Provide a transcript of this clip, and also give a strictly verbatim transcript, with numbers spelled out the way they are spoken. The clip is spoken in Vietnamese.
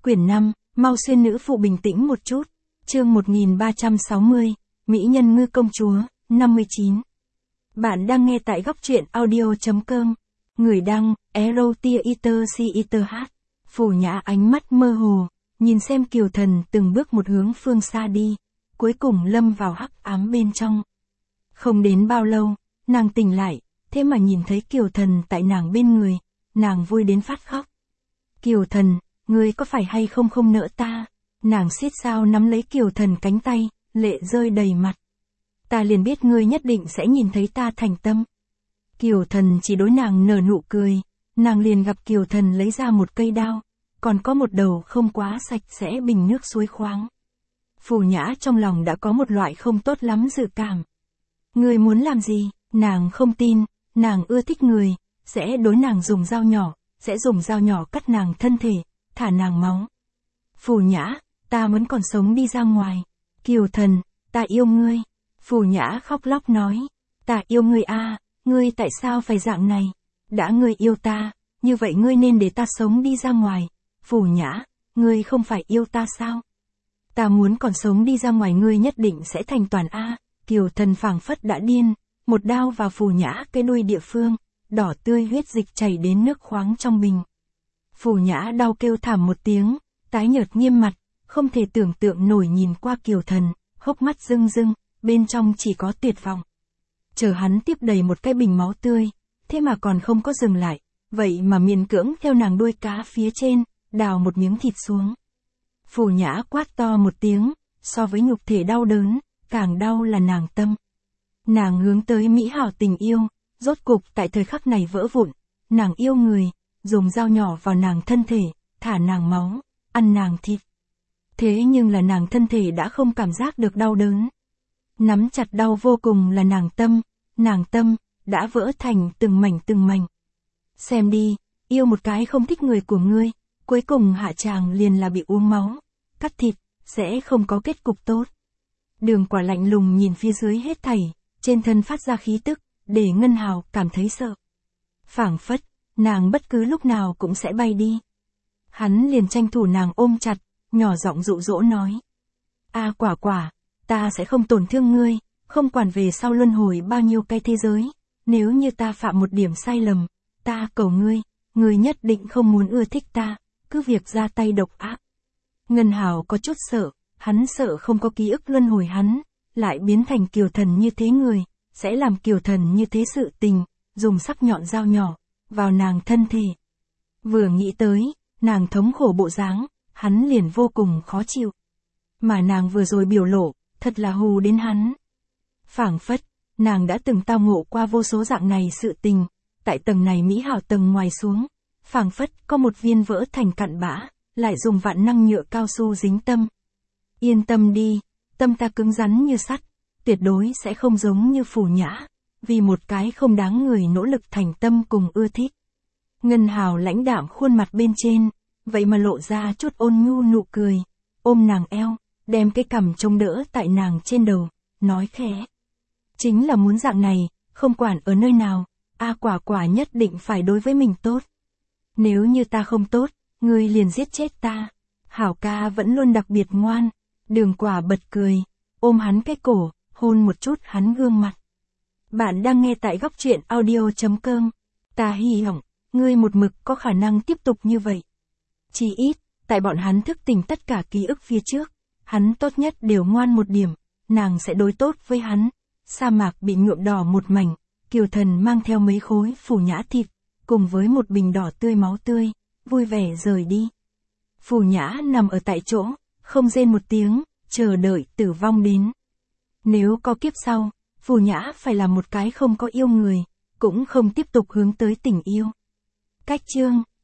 Quyển năm, mau xuyên nữ phụ bình tĩnh một chút. Chương một nghìn ba trăm sáu mươi, Mỹ nhân ngư công chúa, năm mươi chín. Bạn đang nghe tại góc truyện audio.com. Người đăng, Erotia Eater C Eater H. Phù Nhã ánh mắt mơ hồ, nhìn xem Kiều Thần từng bước một hướng phương xa đi, cuối cùng lâm vào hắc ám bên trong. Không đến bao lâu, nàng tỉnh lại, thế mà nhìn thấy Kiều Thần tại nàng bên người, nàng vui đến phát khóc. Kiều Thần, ngươi có phải hay không không nỡ ta? Nàng siết sao nắm lấy Kiều Thần cánh tay, lệ rơi đầy mặt. Ta liền biết ngươi nhất định sẽ nhìn thấy ta thành tâm. Kiều Thần chỉ đối nàng nở nụ cười, nàng liền gặp Kiều Thần lấy ra một cây đao, còn có một đầu không quá sạch sẽ bình nước suối khoáng. Phù Nhã trong lòng đã có một loại không tốt lắm dự cảm. Ngươi muốn làm gì? Nàng không tin, nàng ưa thích người, sẽ đối nàng dùng dao nhỏ, sẽ dùng dao nhỏ cắt nàng thân thể, thả nàng máu. Phù Nhã, ta muốn còn sống đi ra ngoài. Kiều Thần, ta yêu ngươi. Phù Nhã khóc lóc nói, ta yêu ngươi a, ngươi tại sao phải dạng này? Đã ngươi yêu ta, như vậy ngươi nên để ta sống đi ra ngoài. Phù Nhã, ngươi không phải yêu ta sao? Ta muốn còn sống đi ra ngoài, ngươi nhất định sẽ thành toàn a. Kiều Thần phảng phất đã điên, một đao vào Phù Nhã cái đuôi địa phương, đỏ tươi huyết dịch chảy đến nước khoáng trong bình. Phù Nhã đau kêu thảm một tiếng, tái nhợt nghiêm mặt, không thể tưởng tượng nổi nhìn qua Kiều Thần, hốc mắt rưng rưng, bên trong chỉ có tuyệt vọng. Chờ hắn tiếp đầy một cái bình máu tươi, thế mà còn không có dừng lại, vậy mà miễn cưỡng theo nàng đuôi cá phía trên, đào một miếng thịt xuống. Phù Nhã quát to một tiếng, so với nhục thể đau đớn, càng đau là nàng tâm. Nàng hướng tới mỹ hảo tình yêu, rốt cục tại thời khắc này vỡ vụn, nàng yêu người, dùng dao nhỏ vào nàng thân thể, thả nàng máu, ăn nàng thịt. Thế nhưng là nàng thân thể đã không cảm giác được đau đớn. Nắm chặt đau vô cùng là nàng tâm, nàng tâm, đã vỡ thành từng mảnh từng mảnh. Xem đi, yêu một cái không thích người của ngươi, cuối cùng hạ tràng liền là bị uống máu, cắt thịt, sẽ không có kết cục tốt. Đường Quả lạnh lùng nhìn phía dưới hết thảy, trên thân phát ra khí tức, để Ngân Hào cảm thấy sợ. Phảng phất, nàng bất cứ lúc nào cũng sẽ bay đi. Hắn liền tranh thủ nàng ôm chặt, nhỏ giọng dụ dỗ nói. A Quả Quả, ta sẽ không tổn thương ngươi, không quản về sau luân hồi bao nhiêu cái thế giới, nếu như ta phạm một điểm sai lầm, ta cầu ngươi, ngươi nhất định không muốn ưa thích ta, cứ việc ra tay độc ác. Ngân Hào có chút sợ, hắn sợ không có ký ức luân hồi hắn, lại biến thành Kiều Thần như thế người, sẽ làm Kiều Thần như thế sự tình, dùng sắc nhọn dao nhỏ, vào nàng thân thể. Vừa nghĩ tới, nàng thống khổ bộ dáng, hắn liền vô cùng khó chịu. Mà nàng vừa rồi biểu lộ, thật là hù đến hắn. Phảng phất, nàng đã từng tao ngộ qua vô số dạng này sự tình, tại tầng này mỹ hảo tầng ngoài xuống, phảng phất có một viên vỡ thành cặn bã, lại dùng vạn năng nhựa cao su dính tâm. Yên tâm đi, tâm ta cứng rắn như sắt, tuyệt đối sẽ không giống như Phù Nhã, vì một cái không đáng người nỗ lực thành tâm cùng ưa thích. Ngân Hào lãnh đạm khuôn mặt bên trên, vậy mà lộ ra chút ôn nhu nụ cười, ôm nàng eo, đem cái cằm chống đỡ tại nàng trên đầu, nói khẽ. Chính là muốn dạng này, không quản ở nơi nào, A Quả Quả nhất định phải đối với mình tốt. Nếu như ta không tốt, ngươi liền giết chết ta. Hảo ca vẫn luôn đặc biệt ngoan. Đường Quả bật cười, ôm hắn cái cổ, hôn một chút hắn gương mặt. Bạn đang nghe tại góc truyện audio.com. Ta hy vọng, ngươi một mực có khả năng tiếp tục như vậy. Chỉ ít, tại bọn hắn thức tỉnh tất cả ký ức phía trước, hắn tốt nhất đều ngoan một điểm, nàng sẽ đối tốt với hắn. Sa mạc bị nhuộm đỏ một mảnh, Kiều Thần mang theo mấy khối Phù Nhã thịt, cùng với một bình đỏ tươi máu tươi, vui vẻ rời đi. Phù Nhã nằm ở tại chỗ, không rên một tiếng, chờ đợi tử vong đến. Nếu có kiếp sau, Phù Nhã phải là một cái không có yêu người, cũng không tiếp tục hướng tới tình yêu. Cách chương